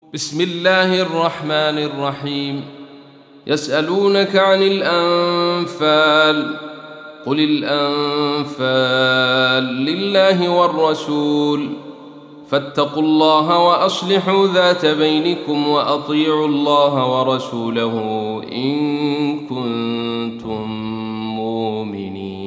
بسم الله الرحمن الرحيم. يسألونك عن الأنفال، قل الأنفال لله والرسول، فاتقوا الله وأصلحوا ذات بينكم وأطيعوا الله ورسوله إن كنتم مؤمنين.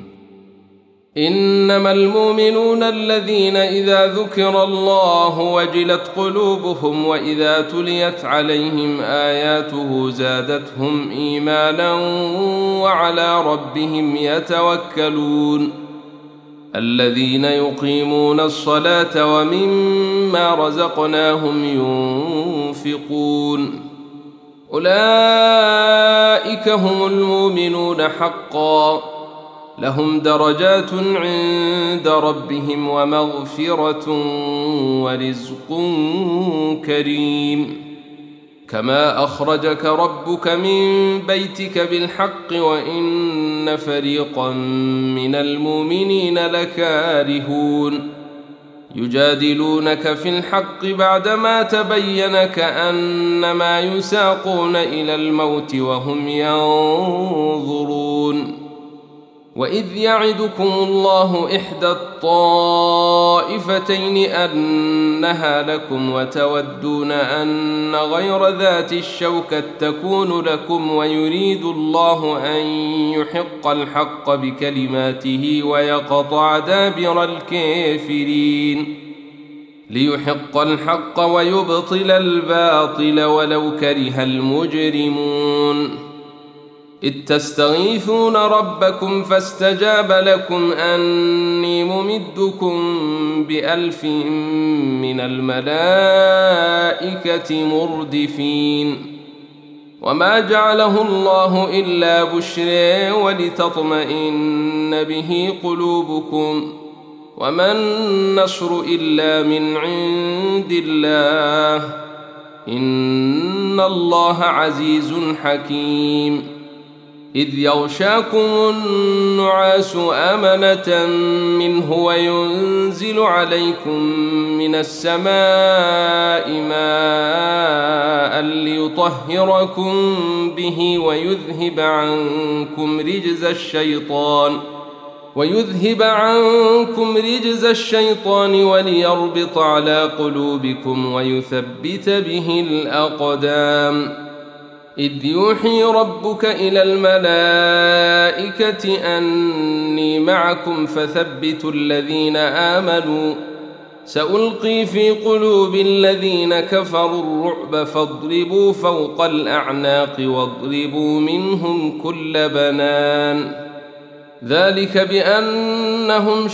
إنما المؤمنون الذين إذا ذكر الله وجلت قلوبهم وإذا تليت عليهم آياته زادتهم إيمانا وعلى ربهم يتوكلون. الذين يقيمون الصلاة ومما رزقناهم ينفقون، أولئك هم المؤمنون حقا، لهم درجات عند ربهم ومغفرة ورزق كريم. كما أخرجك ربك من بيتك بالحق وإن فريقا من المؤمنين لكارهون. يجادلونك في الحق بعدما تبين كأنما يساقون إلى الموت وهم ينظرون. وإذ يعدكم الله إحدى الطائفتين أنها لكم وتودون أن غير ذات الشوكة تكون لكم ويريد الله أن يحق الحق بكلماته ويقطع دابر الكافرين، ليحق الحق ويبطل الباطل ولو كره المجرمون. إذ تستغيثون ربكم فاستجاب لكم أني ممدكم ب1000 من الملائكة مردفين. وما جعله الله إلا بشرى ولتطمئن به قلوبكم، وما النصر إلا من عند الله، إن الله عزيز حكيم. إذ يغشاكم النعاس أمنة منه وينزل عليكم من السماء ماء ليطهركم به ويذهب عنكم رجز الشيطان وليربط على قلوبكم ويثبت به الأقدام. إذ يوحي ربك إلى الملائكة أني معكم فثبتوا الذين آمنوا، سألقي في قلوب الذين كفروا الرعب فاضربوا فوق الأعناق واضربوا منهم كل بنان. ذلك بأنهم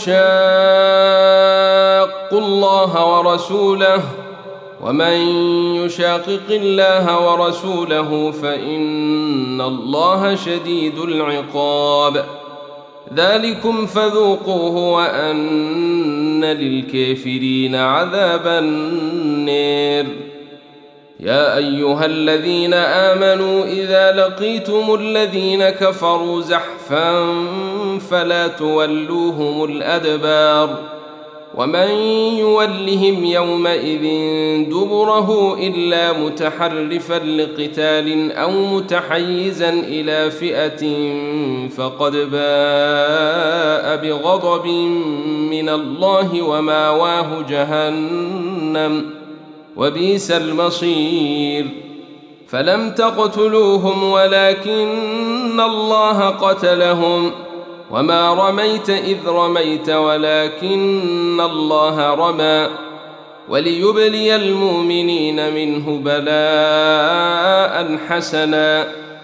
شاقوا الله ورسوله، ومن يشاقق الله ورسوله فإن الله شديد العقاب. ذلكم فذوقوه وأن للكافرين عذاب النار. يا أيها الذين آمنوا إذا لقيتم الذين كفروا زحفا فلا تولوهم الأدبار، ومن يولهم يومئذ دبره إلا متحرفا لقتال أو متحيزا إلى فئة فقد باء بغضب من الله وماواه جهنم وبئس المصير. فلم تقتلوهم ولكن الله قتلهم، وما رميت إذ رميت ولكن الله رمى، وليبلي المؤمنين منه بلاء حسنا،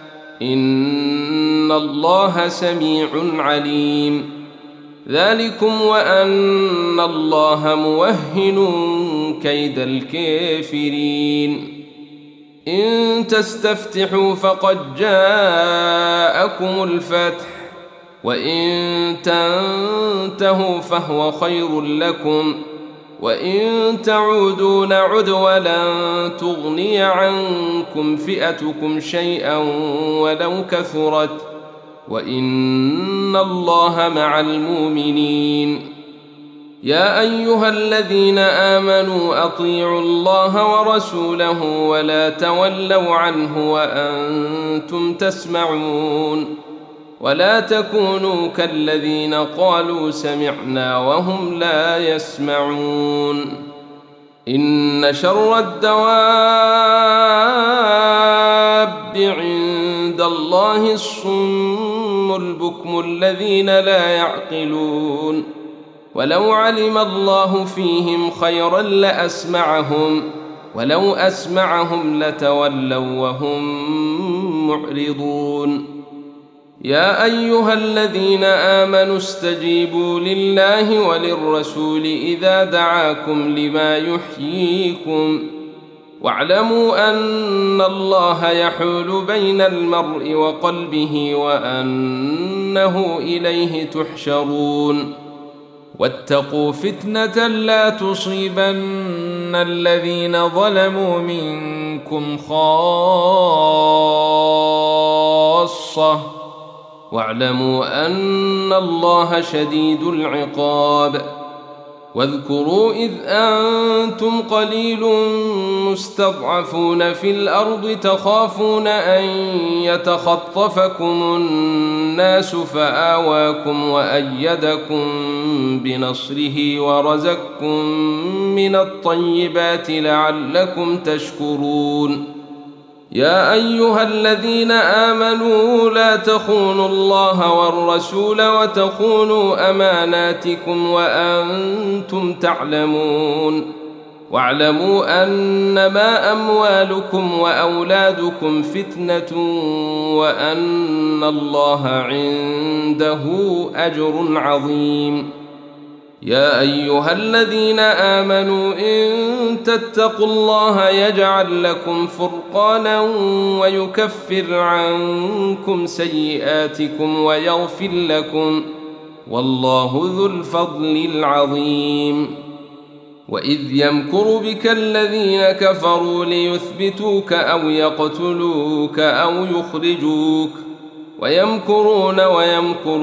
إن الله سميع عليم. ذلكم وأن الله موهن كيد الكافرين. إن تستفتحوا فقد جاءكم الفتح، وإن تنتهوا فهو خير لكم، وإن تعودوا نعد ولن تغني عنكم فئتكم شيئا ولو كثرت، وإن الله مع المؤمنين. يا أيها الذين آمنوا أطيعوا الله ورسوله ولا تولوا عنه وأنتم تسمعون ولا تكونوا كالذين قالوا سمعنا وهم لا يسمعون إن شر الدواب عند الله الصم البكم الذين لا يعقلون ولو علم الله فيهم خيرا لأسمعهم ولو أسمعهم لتولوا وهم معرضون يا أيها الذين آمنوا استجيبوا لله وللرسول إذا دعاكم لما يحييكم واعلموا أن الله يحول بين المرء وقلبه وأنه إليه تحشرون واتقوا فتنة لا تصيبن الذين ظلموا منكم خاصة واعلموا أن الله شديد العقاب واذكروا إذ أنتم قليل مستضعفون في الأرض تخافون أن يتخطفكم الناس فآواكم وأيدكم بنصره ورزقكم من الطيبات لعلكم تشكرون يا أيها الذين آمنوا لا تخونوا الله والرسول وتخونوا أماناتكم وأنتم تعلمون واعلموا أنما أموالكم وأولادكم فتنة وأن الله عنده أجر عظيم يا أيها الذين آمنوا إن تتقوا الله يجعل لكم فرقانا ويكفر عنكم سيئاتكم ويغفر لكم والله ذو الفضل العظيم وإذ يمكر بك الذين كفروا ليثبتوك أو يقتلوك أو يخرجوك ويمكرون ويمكر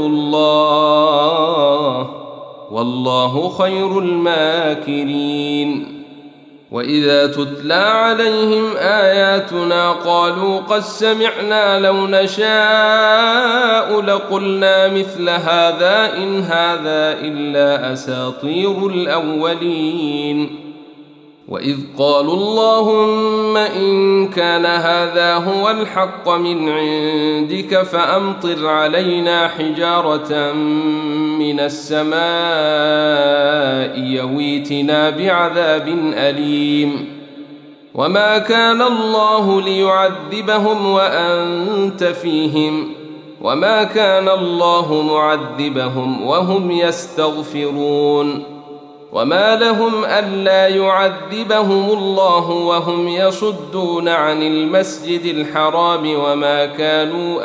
الله والله خير الماكرين وإذا تتلى عليهم آياتنا قالوا قد سمعنا لو نشاء لقلنا مثل هذا إن هذا إلا أساطير الأولين وإذ قالوا اللهم إن كان هذا هو الحق من عندك فأمطر علينا حجارة من السماء يويتنا بعذاب أليم وما كان الله ليعذبهم وأنت فيهم وما كان الله معذبهم وهم يستغفرون وما لهم ألا يعذبهم الله وهم يصدون عن المسجد الحرام وما كانوا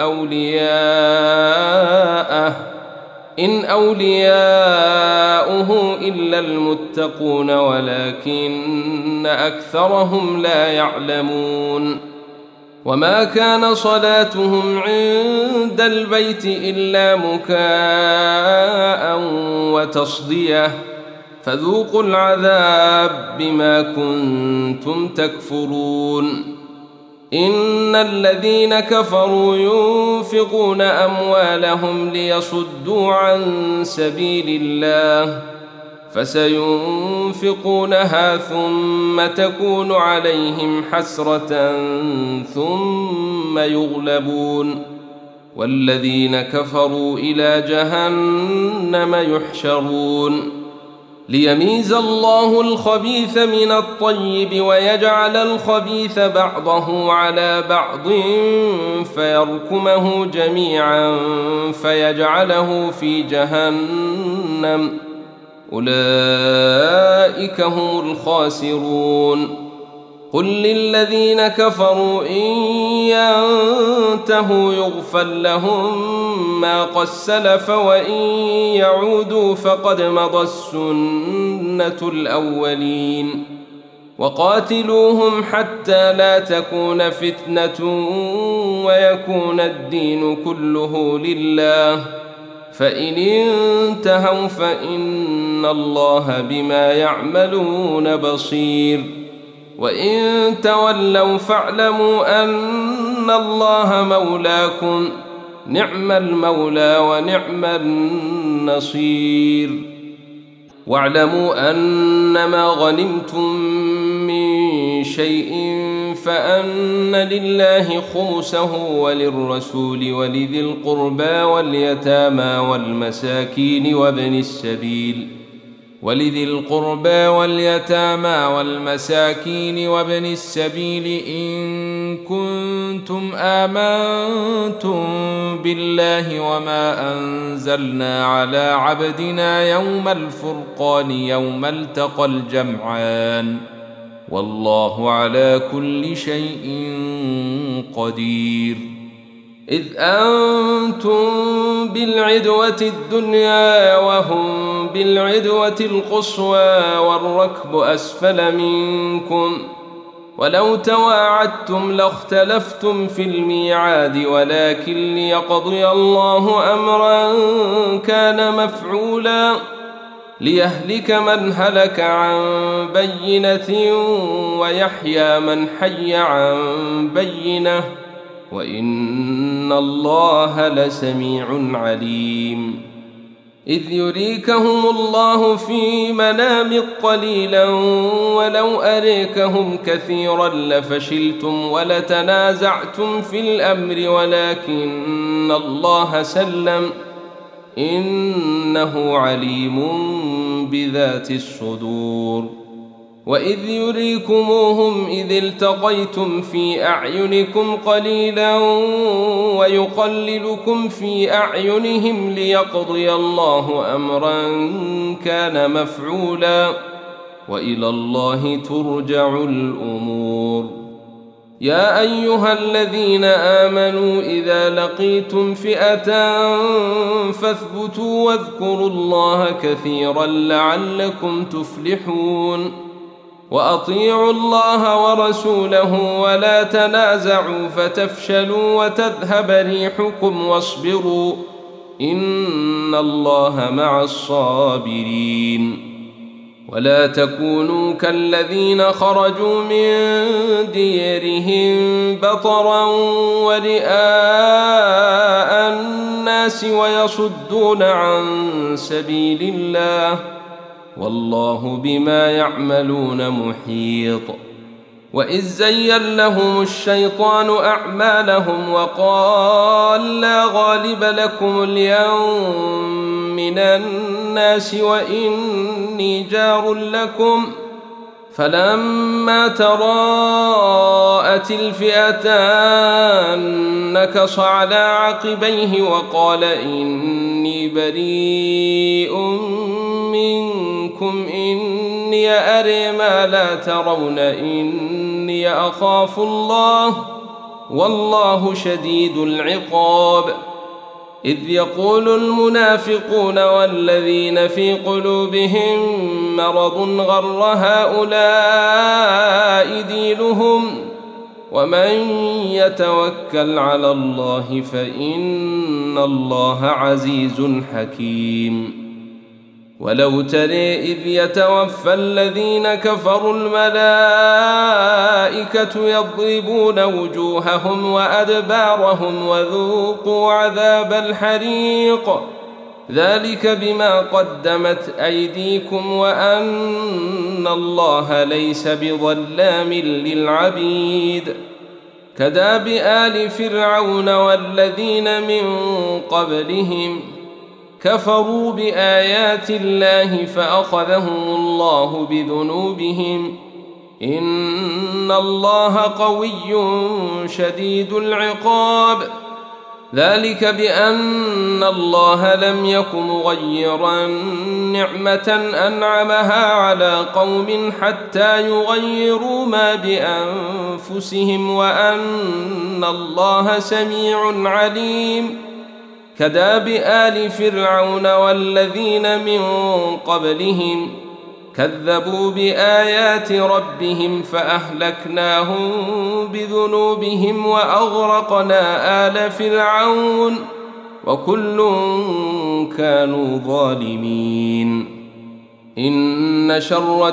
أولياءه إن أولياؤه إلا المتقون ولكن أكثرهم لا يعلمون وما كان صلاتهم عند البيت إلا مكاء وتصدية فذوقوا العذاب بما كنتم تكفرون إن الذين كفروا ينفقون أموالهم ليصدوا عن سبيل الله فسينفقونها ثم تكون عليهم حسرة ثم يغلبون والذين كفروا إلى جهنم يحشرون ليميز الله الخبيث من الطيب ويجعل الخبيث بعضه على بعض فيركمه جميعا فيجعله في جهنم أولئك هم الخاسرون قل للذين كفروا إن ينتهوا يغفر لهم ما قد سلف وإن يعودوا فقد مضت السنة الأولين وقاتلوهم حتى لا تكون فتنة ويكون الدين كله لله فإن انتهوا فإن الله بما يعملون بصير وإن تولوا فاعلموا أن الله مولاكم نعم المولى ونعم النصير واعلموا أنما غنمتم من شيء فأن لله خمسه وللرسول ولذي القربى واليتامى والمساكين وابن السبيل إن كنتم آمنتم بالله وما أنزلنا على عبدنا يوم الفرقان يوم التقى الجمعان والله على كل شيء قدير إذ أنتم بالعدوة الدنيا وهم بالعدوة القصوى والركب أسفل منكم ولو تواعدتم لاختلفتم في الميعاد ولكن ليقضي الله أمرا كان مفعولا ليهلك من هلك عن بينة ويحيى من حي عن بينة وإن الله لسميع عليم إذ يريكهم الله في منامك قليلا ولو أريكهم كثيرا لفشلتم ولتنازعتم في الأمر ولكن الله سلم إنه عليم بذات الصدور وإذ يريكموهم إذ التقيتم في أعينكم قليلا ويقللكم في أعينهم ليقضي الله أمرا كان مفعولا وإلى الله ترجع الأمور يا أيها الذين آمنوا إذا لقيتم فئة فاثبتوا واذكروا الله كثيرا لعلكم تفلحون وأطيعوا الله ورسوله ولا تنازعوا فتفشلوا وتذهب ريحكم واصبروا إن الله مع الصابرين ولا تكونوا كالذين خرجوا من ديرهم بطرا ورئاء الناس ويصدون عن سبيل الله والله بما يعملون محيط وإذ زين لهم الشيطان أعمالهم وقال لا غالب لكم اليوم من الناس وإني جار لكم فلما تراءت الفئتان نكص على عقبيه وقال إني بريء منكم إني أرى ما لا ترون إني أخاف الله والله شديد العقاب إذ يقول المنافقون والذين في قلوبهم مرض غر هؤلاء دينهم ومن يتوكل على الله فإن الله عزيز حكيم ولو ترى إذ يتوفى الذين كفروا الملائكة يضربون وجوههم وأدبارهم وذوقوا عذاب الحريق ذلك بما قدمت أيديكم وأن الله ليس بظلام للعبيد كداب آل فرعون والذين من قبلهم كفروا بآيات الله فأخذهم الله بذنوبهم إن الله قوي شديد العقاب ذلك بأن الله لم يك مغيرا نعمة أنعمها على قوم حتى يغيروا ما بأنفسهم وأن الله سميع عليم كداب آل فرعون والذين من قبلهم كذبوا بآيات ربهم فأهلكناهم بذنوبهم وأغرقنا آل فرعون وكل كانوا ظالمين. إن شر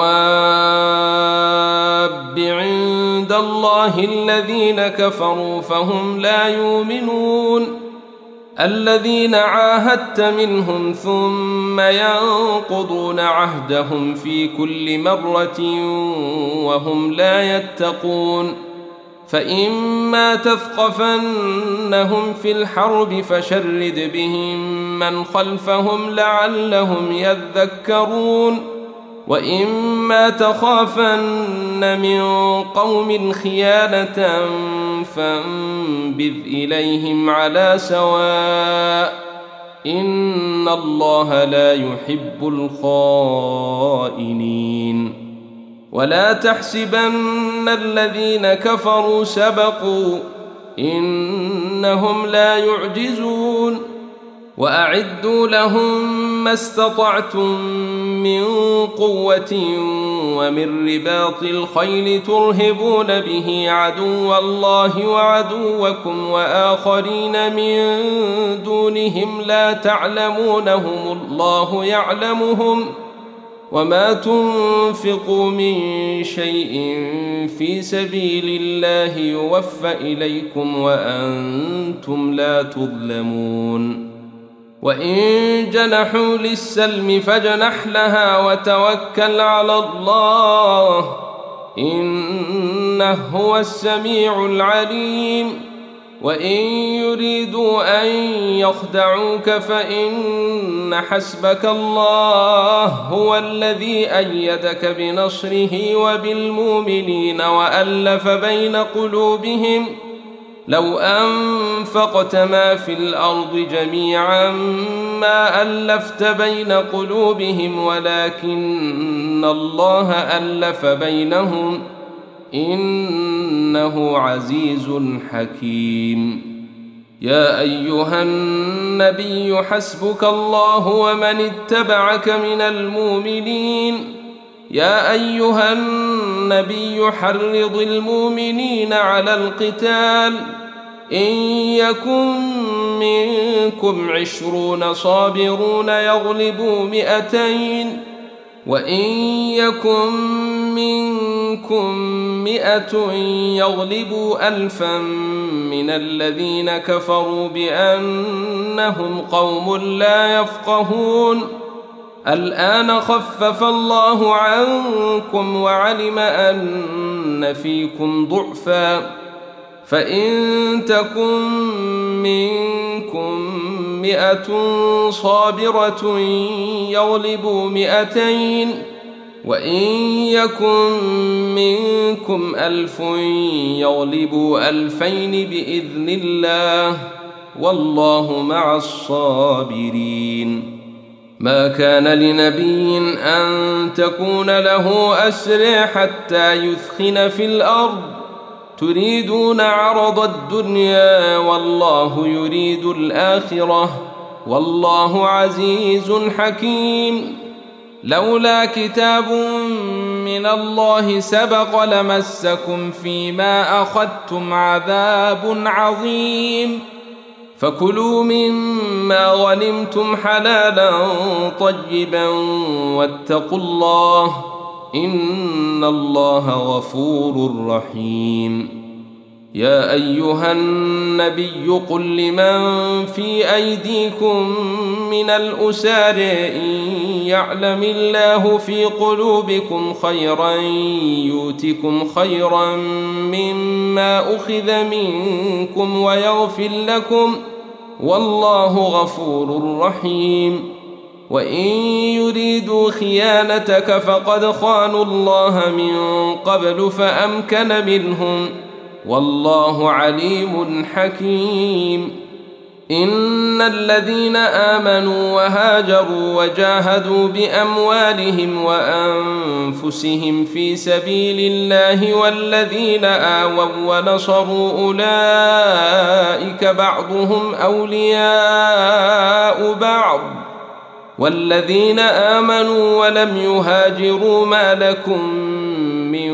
الدواب عند الله الذين كفروا فهم لا يؤمنون، الذين عاهدت منهم ثم ينقضون عهدهم في كل مرة وهم لا يتقون. فإما تثقفنهم في الحرب فشرد بهم من خلفهم لعلهم يذكرون، وإما تخافن من قوم خيانة فانبذ إليهم على سواء، إن الله لا يحب الخائنين. ولا تحسبن الذين كفروا سبقوا، إنهم لا يعجزون. وأعدوا لهم ما استطعتم من قوة ومن رباط الخيل ترهبون به عدو الله وعدوكم وآخرين من دونهم لا تعلمونهم الله يعلمهم، وما تنفقوا من شيء في سبيل الله يوفى إليكم وأنتم لا تظلمون. وإن جنحوا للسلم فاجنح لها وتوكل على الله، إنه هو السميع العليم. وإن يريدوا أن يخدعوك فإن حسبك الله هو الذي أيدك بنصره وبالمؤمنين وألف بين قلوبهم، لو أنفقت ما في الأرض جميعا ما ألفت بين قلوبهم ولكن الله ألف بينهم، إنه عزيز حكيم. يا أيها النبي حسبك الله ومن اتبعك من المؤمنين. يا أيها النبي حرض المؤمنين على القتال، إن يكن منكم 20 صابرون يغلبوا 200، وإن يكن منكم 100 يغلبوا 1000 من الذين كفروا بأنهم قوم لا يفقهون. الآن خفف الله عنكم وعلم أن فيكم ضعفا، فإن تكن منكم 100 صابرة يغلبوا 200، وإن يكن منكم 1000 يغلبوا 2000 بإذن الله، والله مع الصابرين. ما كان لنبي أن تكون له أسر حتى يثخن في الأرض، تريدون عرض الدنيا والله يريد الآخرة، والله عزيز حكيم. لولا كتاب من الله سبق لمسكم فيما أخذتم عذاب عظيم، فكلوا مما غنمتم حلالا طيبا واتقوا الله، إن الله غفور رحيم. يا أيها النبي قل لمن في أيديكم من الأسار إن يعلم الله في قلوبكم خيرا يؤتكم خيرا مما أخذ منكم ويغفر لكم، والله غفور رحيم. وإن يريدوا خيانتك فقد خانوا الله من قبل فأمكن منهم، والله عليم حكيم. إن الذين آمنوا وهاجروا وجاهدوا بأموالهم وأنفسهم في سبيل الله والذين آووا ونصروا أولئك بعضهم أولياء بعض، والذين آمنوا ولم يهاجروا ما لكم من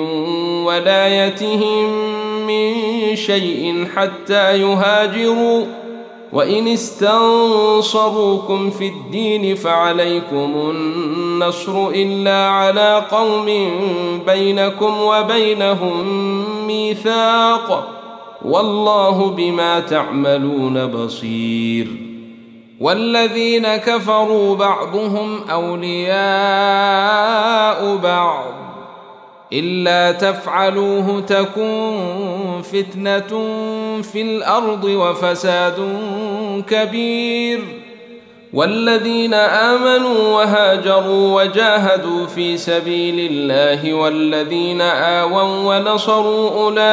ولايتهم من شيء حتى يهاجروا، وإن استنصروكم في الدين فعليكم النصر إلا على قوم بينكم وبينهم ميثاق والله بما تعملون بصير. والذين كفروا بعضهم أولياء بعض إلا تفعلوه تكن فتنة في الأرض وفساد كبير. والذين آمنوا وهاجروا وجاهدوا في سبيل الله والذين آووا ونصروا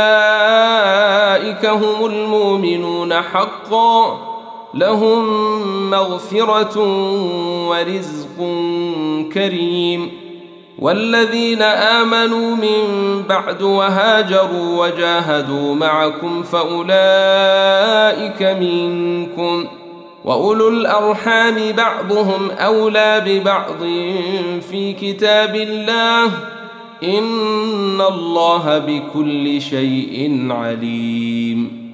أولئك هم المؤمنون حقا لهم مغفرة ورزق كريم. والذين آمنوا من بعد وهاجروا وجاهدوا معكم فأولئك منكم وأولو الأرحام بعضهم أولى ببعض في كتاب الله إن الله بكل شيء عليم.